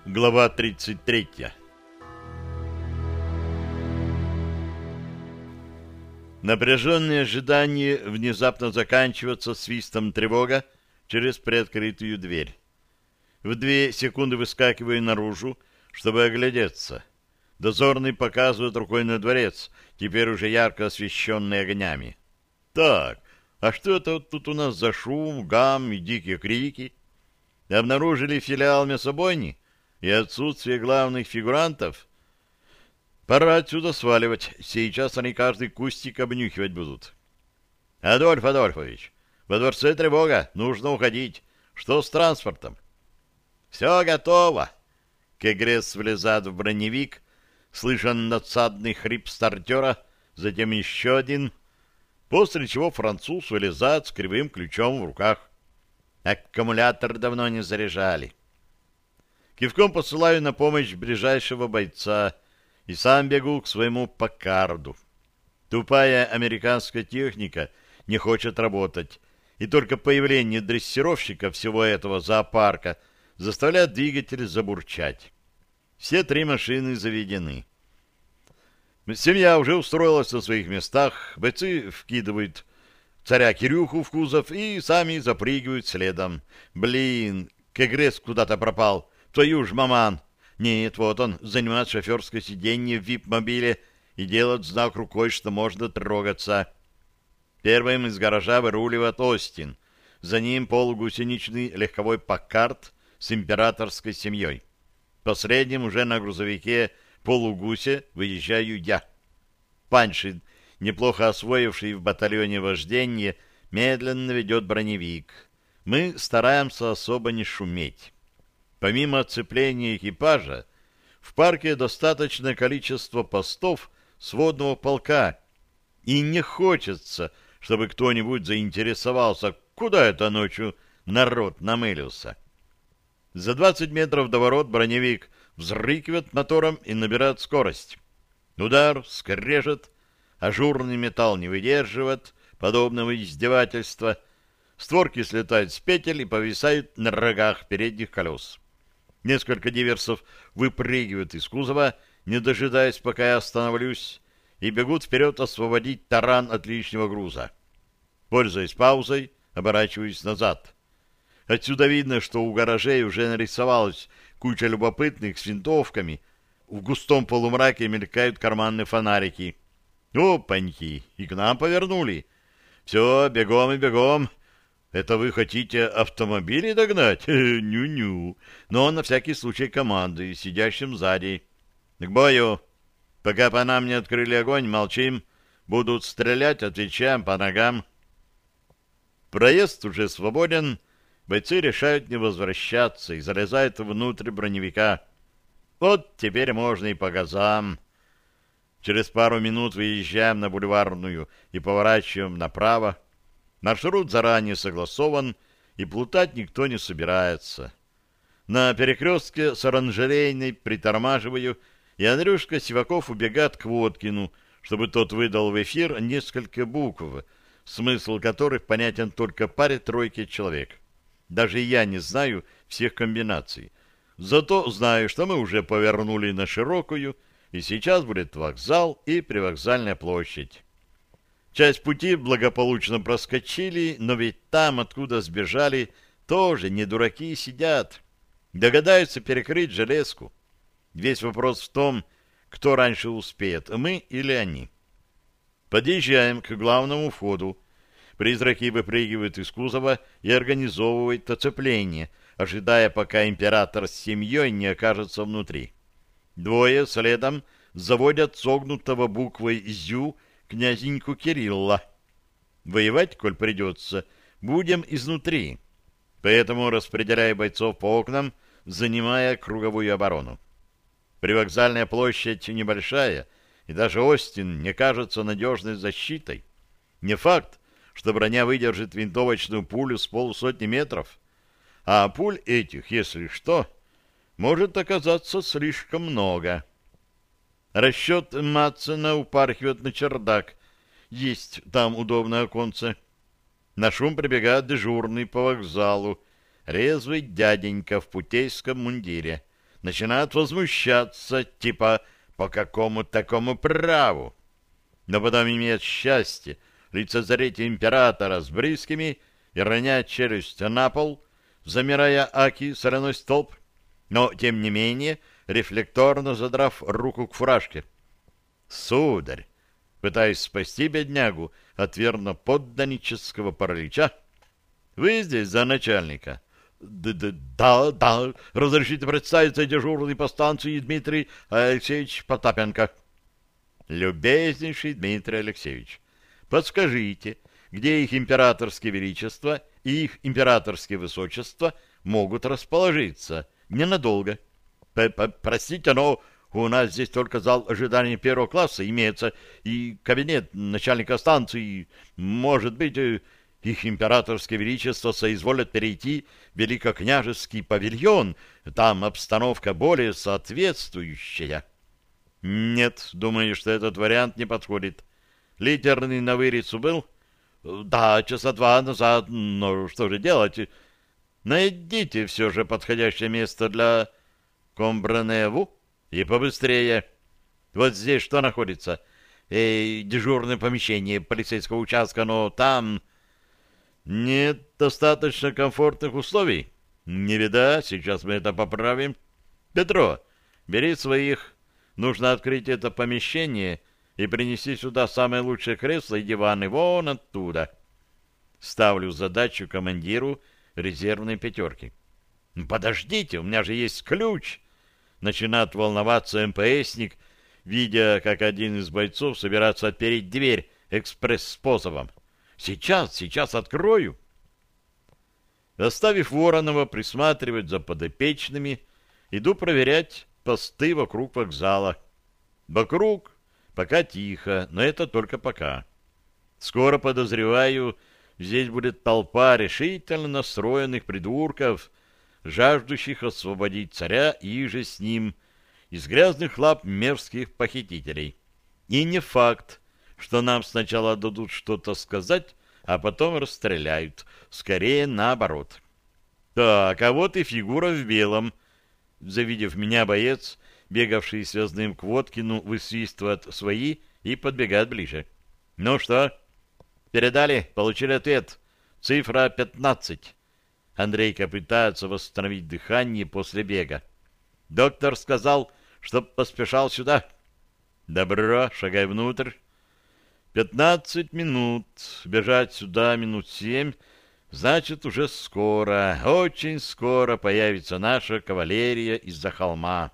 Глава 33. Напряженное ожидание внезапно заканчивается свистом тревога через приоткрытую дверь. В 2 секунды выскакиваю наружу, чтобы оглядеться. Дозорный показывает рукой на дворец, теперь уже ярко освещенный огнями. Так, а что это тут у нас за шум, гам и дикие крики? Обнаружили филиал мясобойни и отсутствие главных фигурантов? Пора отсюда сваливать. Сейчас они каждый кустик обнюхивать будут. Адольф Адольфович, во дворце тревога, нужно уходить. Что с транспортом? Все готово. Кегресс влезает в броневик, слышен надсадный хрип стартера, затем еще один, после чего француз вылезает с кривым ключом в руках. Аккумулятор давно не заряжали. Кивком посылаю на помощь ближайшего бойца и сам бегу к своему Паккарду. Тупая американская техника не хочет работать, и только появление дрессировщика всего этого зоопарка заставляет двигатель забурчать. Все 3 машины заведены. Семья уже устроилась на своих местах, бойцы вкидывают царя Кирюху в кузов и сами запрыгивают следом. Блин, Кегресс куда-то пропал. Твою ж маман. Нет, вот он, занимает шоферское сиденье в вип-мобиле и делает знак рукой, что можно трогаться. Первым из гаража выруливает Остин. За ним полугусеничный легковой Паккард с императорской семьей. Последним уже на грузовике полугусе выезжаю я. Паншин, неплохо освоивший в батальоне вождение, медленно ведет броневик. Мы стараемся особо не шуметь. Помимо оцепления экипажа, в парке достаточное количество постов сводного полка, и не хочется, чтобы кто-нибудь заинтересовался, куда это ночью народ намылился. За 20 метров до ворот броневик взрыкивает мотором и набирает скорость. Удар, скрежет, ажурный металл не выдерживает подобного издевательства. Створки слетают с петель и повисают на рогах передних колес. Несколько диверсов выпрыгивают из кузова, не дожидаясь, пока я остановлюсь, и бегут вперед освободить таран от лишнего груза. Пользуясь паузой, оборачиваюсь назад. Отсюда видно, что у гаражей уже нарисовалась куча любопытных с винтовками. В густом полумраке мелькают карманные фонарики. Опаньки! И к нам повернули. Все, бегом и бегом. Это вы хотите автомобили догнать? Ню-ню. Но на всякий случай команды, сидящим сзади. К бою. Пока по нам не открыли огонь, молчим. Будут стрелять, отвечаем по ногам. Проезд уже свободен. Бойцы решают не возвращаться и залезают внутрь броневика. Вот теперь можно и по газам. Через пару минут выезжаем на Бульварную и поворачиваем направо. Маршрут заранее согласован, и плутать никто не собирается. На перекрестке с Оранжерейной притормаживаю, и Андрюшка Сиваков убегает к Водкину, чтобы тот выдал в эфир несколько букв, смысл которых понятен только паре-тройке человек. Даже я не знаю всех комбинаций. Зато знаю, что мы уже повернули на Широкую, и сейчас будет вокзал и привокзальная площадь. Часть пути благополучно проскочили, но ведь там, откуда сбежали, тоже не дураки сидят. Догадаются перекрыть железку. Весь вопрос в том, кто раньше успеет, мы или они. Подъезжаем к главному входу. Призраки выпрыгивают из кузова и организовывают оцепление, ожидая, пока император с семьей не окажется внутри. Двое следом заводят согнутого буквой «Зю» князеньку Кирилла. Воевать, коль придется, будем изнутри. Поэтому распределяя бойцов по окнам, занимая круговую оборону. Привокзальная площадь небольшая, и даже Остин не кажется надежной защитой. Не факт, что броня выдержит винтовочную пулю с 50 метров. А пуль этих, если что, может оказаться слишком много. Расчет Матсена упархивает на чердак. Есть там удобное оконце. На шум прибегает дежурный по вокзалу, резвый дяденька в путейском мундире. начинают возмущаться, типа «по какому такому праву?». Но потом имеет счастье лицезреть императора с близкими и ронять челюсть на пол, замирая аки соляной столб, но, тем не менее, рефлекторно задрав руку к фуражке. «Сударь!» Пытаясь спасти беднягу от верноподданнического паралича. «Вы здесь за начальника?» Да, разрешите представиться, дежурный по станции Дмитрий Алексеевич Потапенко». «Любезнейший Дмитрий Алексеевич, подскажите, где их императорское величество и их императорское высочество могут расположиться ненадолго?» «Простите, но у нас здесь только зал ожидания первого класса имеется, и кабинет начальника станции. Может быть, их императорское величество соизволят перейти в великокняжеский павильон, там обстановка более соответствующая». «Нет, думаю, что этот вариант не подходит. Литерный на вырицу был?» «Да, часа 2 назад, но что же делать? Найдите все же подходящее место для комбраневу и побыстрее. Вот здесь что находится? Дежурное помещение полицейского участка, но там нет достаточно комфортных условий. Не беда, сейчас мы это поправим. Петро, бери своих. Нужно открыть это помещение и принести сюда самые лучшие кресла и диваны вон оттуда. Ставлю задачу командиру резервной пятерки. «Подождите, у меня же есть ключ!» Начинает волноваться МПСник, видя, как один из бойцов собирается отпереть дверь экспресс-способом. Сейчас открою!» Оставив Воронова присматривать за подопечными, иду проверять посты вокруг вокзала. Вокруг пока тихо, но это только пока. Скоро, подозреваю, здесь будет толпа решительно настроенных придурков, жаждущих освободить царя и же с ним из грязных лап мерзких похитителей. И не факт, что нам сначала дадут что-то сказать, а потом расстреляют. Скорее наоборот. Так, а вот и фигура в белом. Завидев меня, боец, бегавший связным к Водкину, высвистывает свои и подбегает ближе. «Ну что?» «Передали, получили ответ. Цифра 15. Андрейка пытается восстановить дыхание после бега. «Доктор сказал, чтоб поспешал сюда». «Добро, шагай внутрь». 15 минут. Бежать сюда минут 7. Значит, уже скоро, очень скоро появится наша кавалерия из-за холма.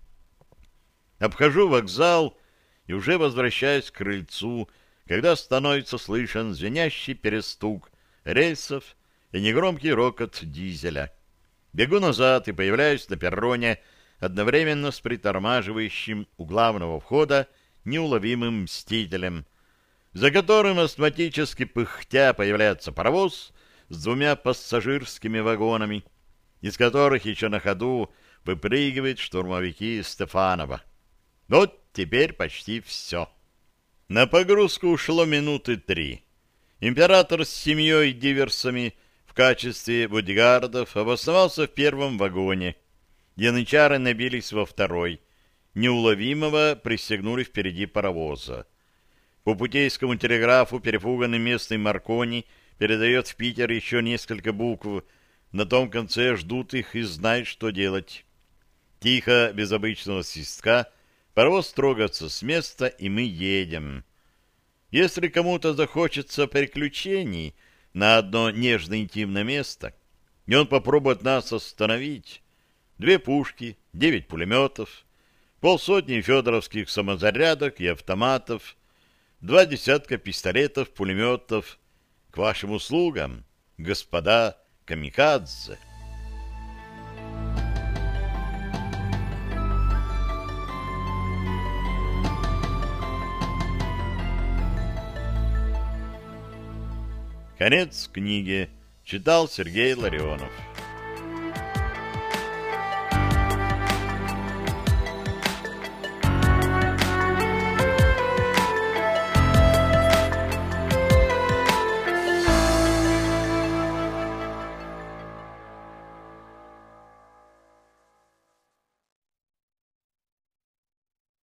Обхожу вокзал и уже возвращаюсь к крыльцу, когда становится слышен звенящий перестук рельсов и негромкий рокот дизеля. Бегу назад и появляюсь на перроне одновременно с притормаживающим у главного входа неуловимым мстителем, за которым астматически пыхтя появляется паровоз с 2 пассажирскими вагонами, из которых еще на ходу выпрыгивают штурмовики Стефанова. Вот теперь почти все. На погрузку ушло минуты 3. Император с семьей диверсами в качестве бодигардов обосновался в первом вагоне. Янычары набились во второй. Неуловимого пристегнули впереди паровоза. По путейскому телеграфу перепуганный местный Маркони передает в Питер еще несколько букв. На том конце ждут их и знают, что делать. Тихо, без обычного свистка, паровоз трогается с места, и мы едем. Если кому-то захочется приключений на одно нежно-интимное место, и он попробует нас остановить, 2 пушки, 9 пулеметов, 50 федоровских самозарядок и автоматов, 2 десятка пистолетов, пулеметов. К вашим услугам, господа камикадзе. Конец книги. Читал Сергей Ларионов.